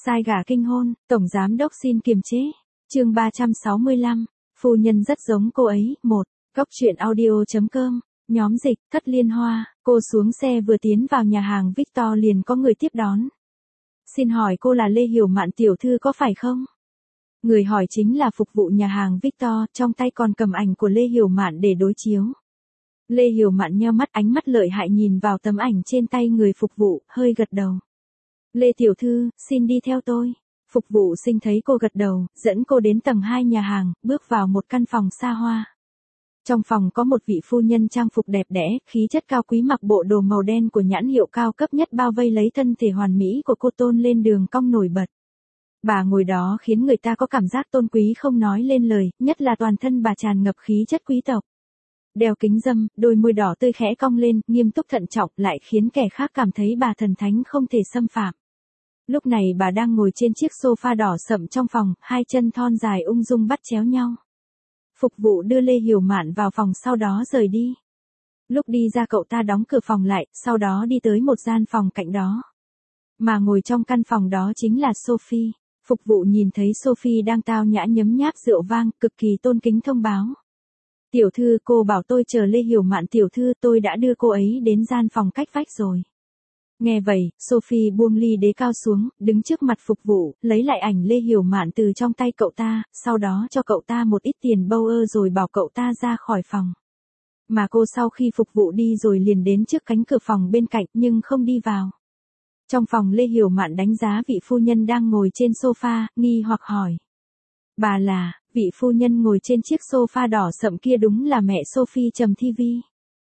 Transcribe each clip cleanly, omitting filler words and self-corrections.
Sai gả kinh hôn, tổng giám đốc xin kiềm chế. Chương 365, phu nhân rất giống cô ấy. 1. Góc truyện audio.com. Nhóm dịch, Thất Liên Hoa. Cô xuống xe vừa tiến vào nhà hàng Victor liền có người tiếp đón. Xin hỏi cô là Lê Hiểu Mạn tiểu thư có phải không? Người hỏi chính là phục vụ nhà hàng Victor, trong tay còn cầm ảnh của Lê Hiểu Mạn để đối chiếu. Lê Hiểu Mạn nheo mắt, ánh mắt lợi hại nhìn vào tấm ảnh trên tay người phục vụ, hơi gật đầu. Lê tiểu thư, xin đi theo tôi. Phục vụ sinh thấy cô gật đầu, dẫn cô đến tầng 2 nhà hàng, bước vào một căn phòng xa hoa. Trong phòng có một vị phu nhân trang phục đẹp đẽ, khí chất cao quý mặc bộ đồ màu đen của nhãn hiệu cao cấp nhất bao vây lấy thân thể hoàn mỹ của cô tôn lên đường cong nổi bật. Bà ngồi đó khiến người ta có cảm giác tôn quý không nói lên lời, nhất là toàn thân bà tràn ngập khí chất quý tộc. Đeo kính râm, đôi môi đỏ tươi khẽ cong lên, nghiêm túc thận trọng lại khiến kẻ khác cảm thấy bà thần thánh không thể xâm phạm. Lúc này bà đang ngồi trên chiếc sofa đỏ sậm trong phòng, hai chân thon dài ung dung bắt chéo nhau. Phục vụ đưa Lê Hiểu Mạn vào phòng sau đó rời đi. Lúc đi ra cậu ta đóng cửa phòng lại, sau đó đi tới một gian phòng cạnh đó. Mà ngồi trong căn phòng đó chính là Sophie. Phục vụ nhìn thấy Sophie đang tao nhã nhấm nháp rượu vang, cực kỳ tôn kính thông báo. Tiểu thư, cô bảo tôi chờ Lê Hiểu Mạn tiểu thư, tôi đã đưa cô ấy đến gian phòng cách vách rồi. Nghe vậy, Sophie buông ly đế cao xuống, đứng trước mặt phục vụ, lấy lại ảnh Lê Hiểu Mạn từ trong tay cậu ta, sau đó cho cậu ta một ít tiền bâu rồi bảo cậu ta ra khỏi phòng. Mà cô sau khi phục vụ đi rồi liền đến trước cánh cửa phòng bên cạnh nhưng không đi vào. Trong phòng Lê Hiểu Mạn đánh giá vị phu nhân đang ngồi trên sofa, nghi hoặc hỏi. Bà là, vị phu nhân ngồi trên chiếc sofa đỏ sậm kia đúng là mẹ Sophie Trầm Thi Vi.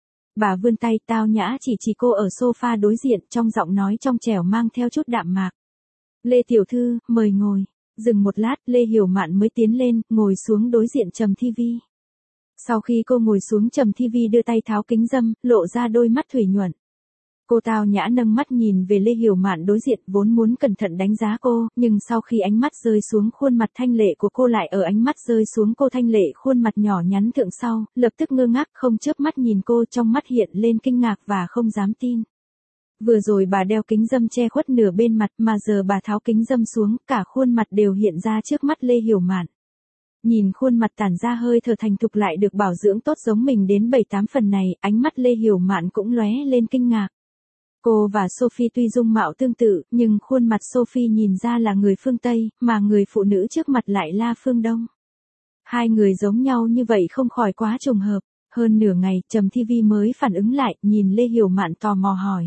Bà vươn tay tao nhã chỉ cô ở sofa đối diện, trong giọng nói trong trẻo mang theo chút đạm mạc. Lê tiểu thư, mời ngồi. Dừng một lát, Lê Hiểu Mạn mới tiến lên, ngồi xuống đối diện Trầm Thi Vi. Sau khi cô ngồi xuống, Trầm Thi Vi đưa tay tháo kính râm, lộ ra đôi mắt thủy nhuận. Cô tao nhã nâng mắt nhìn về Lê Hiểu Mạn đối diện, vốn muốn cẩn thận đánh giá cô, nhưng sau khi ánh mắt rơi xuống khuôn mặt thanh lệ của cô lại ở ánh mắt rơi xuống cô thanh lệ khuôn mặt nhỏ nhắn thượng sau, lập tức ngơ ngác không chớp mắt nhìn cô, trong mắt hiện lên kinh ngạc và không dám tin. Vừa rồi bà đeo kính râm che khuất nửa bên mặt mà giờ bà tháo kính râm xuống, cả khuôn mặt đều hiện ra trước mắt Lê Hiểu Mạn. Nhìn khuôn mặt tản ra hơi thở thành thục lại được bảo dưỡng tốt giống mình đến 7-8 phần này, ánh mắt Lê Hiểu Mạn cũng lóe lên kinh ngạc. Cô và Sophie tuy dung mạo tương tự, nhưng khuôn mặt Sophie nhìn ra là người phương Tây, mà người phụ nữ trước mặt lại là phương Đông. Hai người giống nhau như vậy không khỏi quá trùng hợp. Hơn nửa ngày, Trầm Thi Vi mới phản ứng lại, nhìn Lê Hiểu Mạn tò mò hỏi.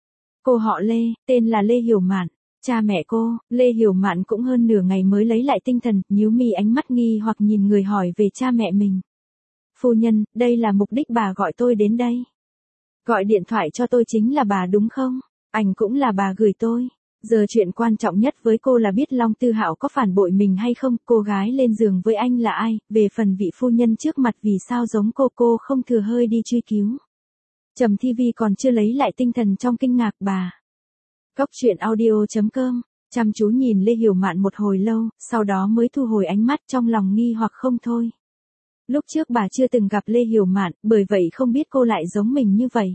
Cô họ Lê, tên là Lê Hiểu Mạn. Cha mẹ cô, Lê Hiểu Mạn cũng hơn nửa ngày mới lấy lại tinh thần, nhíu mi ánh mắt nghi hoặc nhìn người hỏi về cha mẹ mình. Phu nhân, đây là mục đích bà gọi tôi đến đây. Gọi điện thoại cho tôi chính là bà đúng không? Ảnh cũng là bà gửi tôi. Giờ chuyện quan trọng nhất với cô là biết Long Tư Hạo có phản bội mình hay không, cô gái lên giường với anh là ai, về phần vị phu nhân trước mặt vì sao giống cô không thừa hơi đi truy cứu. Trầm Thi Vi còn chưa lấy lại tinh thần trong kinh ngạc bà. Góc truyện audio.com, chăm chú nhìn Lê Hiểu Mạn một hồi lâu, sau đó mới thu hồi ánh mắt trong lòng nghi hoặc không thôi. Lúc trước bà chưa từng gặp Lê Hiểu Mạn, bởi vậy không biết cô lại giống mình như vậy.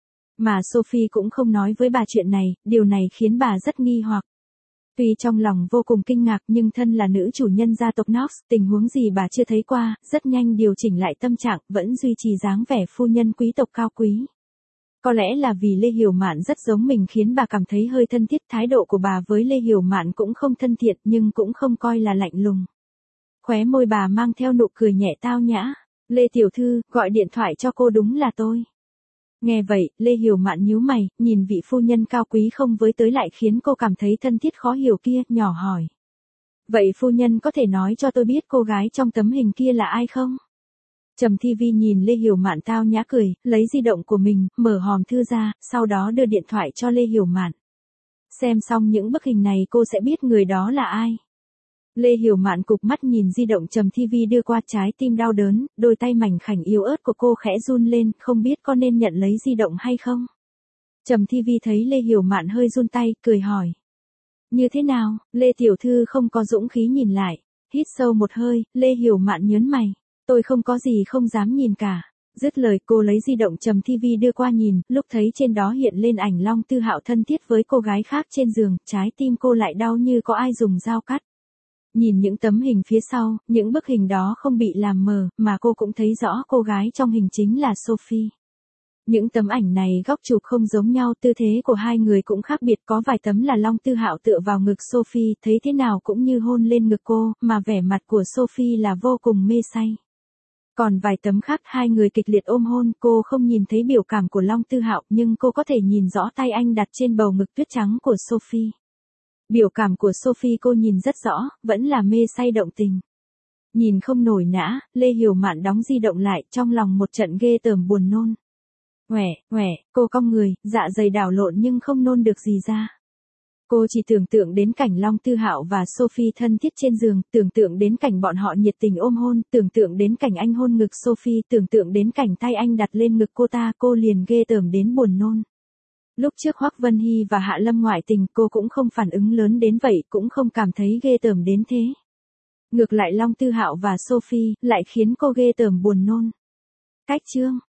Mà Sophie cũng không nói với bà chuyện này, điều này khiến bà rất nghi hoặc. Tuy trong lòng vô cùng kinh ngạc nhưng thân là nữ chủ nhân gia tộc Knox, tình huống gì bà chưa thấy qua, rất nhanh điều chỉnh lại tâm trạng, vẫn duy trì dáng vẻ phu nhân quý tộc cao quý. Có lẽ là vì Lê Hiểu Mạn rất giống mình khiến bà cảm thấy hơi thân thiết, thái độ của bà với Lê Hiểu Mạn cũng không thân thiện nhưng cũng không coi là lạnh lùng. Khóe môi bà mang theo nụ cười nhẹ tao nhã. Lê tiểu thư, gọi điện thoại cho cô đúng là tôi. Nghe vậy, Lê Hiểu Mạn nhíu mày, nhìn vị phu nhân cao quý không với tới lại khiến cô cảm thấy thân thiết khó hiểu kia, nhỏ hỏi. Vậy phu nhân có thể nói cho tôi biết cô gái trong tấm hình kia là ai không? Trầm Thi Vi nhìn Lê Hiểu Mạn tao nhã cười, lấy di động của mình, mở hòm thư ra, sau đó đưa điện thoại cho Lê Hiểu Mạn. Xem xong những bức hình này cô sẽ biết người đó là ai. Lê Hiểu Mạn cụp mắt nhìn di động Trầm Thi Vi đưa qua, trái tim đau đớn, đôi tay mảnh khảnh yếu ớt của cô khẽ run lên, không biết có nên nhận lấy di động hay không. Trầm Thi Vi thấy Lê Hiểu Mạn hơi run tay, cười hỏi. Như thế nào, Lê tiểu thư không có dũng khí nhìn lại. Hít sâu một hơi, Lê Hiểu Mạn nhớn mày. Tôi không có gì không dám nhìn cả. Dứt lời cô lấy di động trầm TV đưa qua nhìn, lúc thấy trên đó hiện lên ảnh Long Tư Hạo thân thiết với cô gái khác trên giường, trái tim cô lại đau như có ai dùng dao cắt. Nhìn những tấm hình phía sau, những bức hình đó không bị làm mờ, mà cô cũng thấy rõ cô gái trong hình chính là Sophie. Những tấm ảnh này góc chụp không giống nhau, tư thế của hai người cũng khác biệt, có vài tấm là Long Tư Hạo tựa vào ngực Sophie, thấy thế nào cũng như hôn lên ngực cô, mà vẻ mặt của Sophie là vô cùng mê say. Còn vài tấm khác hai người kịch liệt ôm hôn, cô không nhìn thấy biểu cảm của Long Tư Hạo, nhưng cô có thể nhìn rõ tay anh đặt trên bầu ngực tuyết trắng của Sophie. Biểu cảm của Sophie cô nhìn rất rõ, vẫn là mê say động tình. Nhìn không nổi nã, Lê Hiểu Mạn đóng di động lại, trong lòng một trận ghê tởm buồn nôn. Cô cong người, dạ dày đảo lộn nhưng không nôn được gì ra. Cô chỉ tưởng tượng đến cảnh Long Tư Hạo và Sophie thân thiết trên giường, tưởng tượng đến cảnh bọn họ nhiệt tình ôm hôn, tưởng tượng đến cảnh anh hôn ngực Sophie, tưởng tượng đến cảnh tay anh đặt lên ngực cô ta, cô liền ghê tởm đến buồn nôn. Lúc trước Hoắc Vân Hy và Hạ Lâm ngoại tình cô cũng không phản ứng lớn đến vậy, cũng không cảm thấy ghê tởm đến thế. Ngược lại Long Tư Hạo và Sophie lại khiến cô ghê tởm buồn nôn. Cách chương